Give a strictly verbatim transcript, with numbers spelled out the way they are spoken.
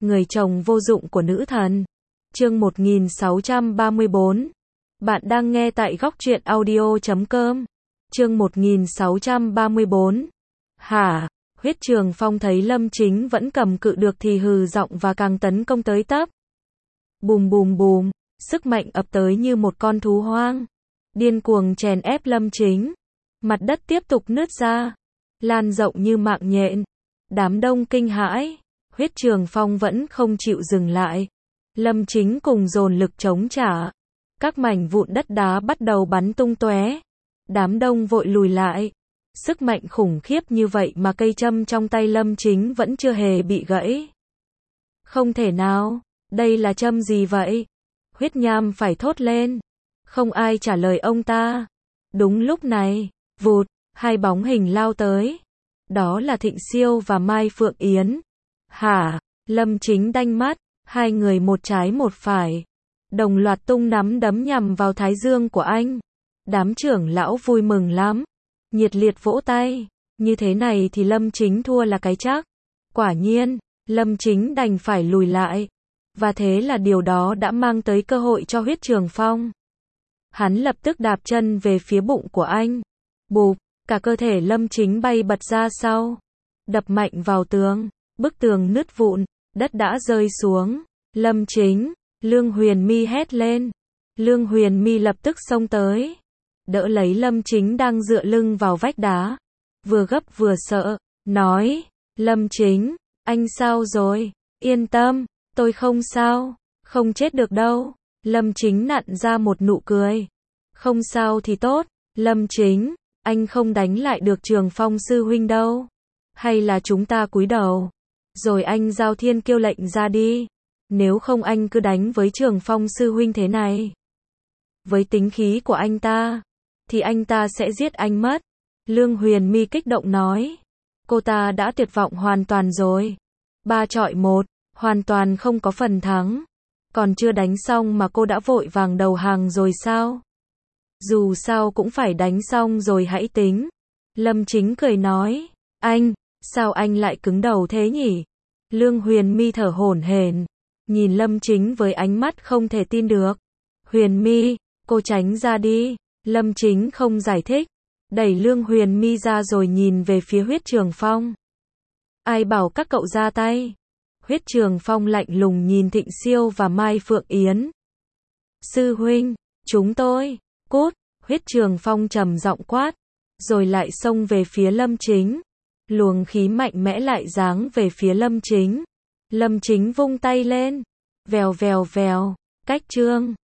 Người chồng vô dụng của nữ thần. Chương một nghìn sáu trăm ba mươi bốn. Bạn đang nghe tại góc truyện audio chấm com. Chương một nghìn sáu trăm ba mươi bốn. Hả? Huyết Trường Phong thấy Lâm Chính vẫn cầm cự được thì hừ giọng và càng tấn công tới tấp. Bùm bùm bùm, sức mạnh ập tới như một con thú hoang, điên cuồng chèn ép Lâm Chính. Mặt đất tiếp tục nứt ra, lan rộng như mạng nhện. Đám đông kinh hãi, Huyết Trường Phong vẫn không chịu dừng lại. Lâm Chính cùng dồn lực chống trả. Các mảnh vụn đất đá bắt đầu bắn tung tóe. Đám đông vội lùi lại. Sức mạnh khủng khiếp như vậy mà cây châm trong tay Lâm Chính vẫn chưa hề bị gãy. Không thể nào, đây là châm gì vậy? Huyết Nham phải thốt lên. Không ai trả lời ông ta. Đúng lúc này, vụt, hai bóng hình lao tới. Đó là Thịnh Siêu và Mai Phượng Yến. Hả? Lâm Chính đanh mắt, hai người một trái một phải. Đồng loạt tung nắm đấm nhằm vào thái dương của anh. Đám trưởng lão vui mừng lắm. Nhiệt liệt vỗ tay. Như thế này thì Lâm Chính thua là cái chắc. Quả nhiên, Lâm Chính đành phải lùi lại. Và thế là điều đó đã mang tới cơ hội cho Huyết Trường Phong. Hắn lập tức đạp chân về phía bụng của anh. Bụp, cả cơ thể Lâm Chính bay bật ra sau. Đập mạnh vào tường. Bức tường nứt vụn. Đất đã rơi xuống. Lâm Chính, Lương Huyền My hét lên. Lương Huyền My lập tức xông tới. Đỡ lấy Lâm Chính đang dựa lưng vào vách đá. Vừa gấp vừa sợ. Nói, Lâm Chính, anh sao rồi? Yên tâm, tôi không sao. Không chết được đâu. Lâm Chính nặn ra một nụ cười. Không sao thì tốt. Lâm Chính, anh không đánh lại được Trường Phong sư huynh đâu. Hay là chúng ta cúi đầu. Rồi anh giao thiên kiêu lệnh ra đi. Nếu không anh cứ đánh với Trường Phong sư huynh thế này. Với tính khí của anh ta, thì anh ta sẽ giết anh mất. Lương Huyền My kích động nói. Cô ta đã tuyệt vọng hoàn toàn rồi. Ba chọi một, hoàn toàn không có phần thắng. Còn chưa đánh xong mà cô đã vội vàng đầu hàng rồi sao? Dù sao cũng phải đánh xong rồi hãy tính. Lâm Chính cười nói. Anh, sao anh lại cứng đầu thế nhỉ? Lương Huyền My thở hổn hển, nhìn Lâm Chính với ánh mắt không thể tin được. Huyền My, cô tránh ra đi. Lâm Chính không giải thích, đẩy Lương Huyền My ra rồi nhìn về phía Huyết Trường Phong. Ai bảo các cậu ra tay? Huyết Trường Phong lạnh lùng nhìn Thịnh Siêu và Mai Phượng Yến. Sư huynh, chúng tôi, cút. Huyết Trường Phong trầm giọng quát, rồi lại xông về phía Lâm Chính. Luồng khí mạnh mẽ lại giáng về phía Lâm Chính. Lâm Chính vung tay lên, vèo vèo vèo, cách chương.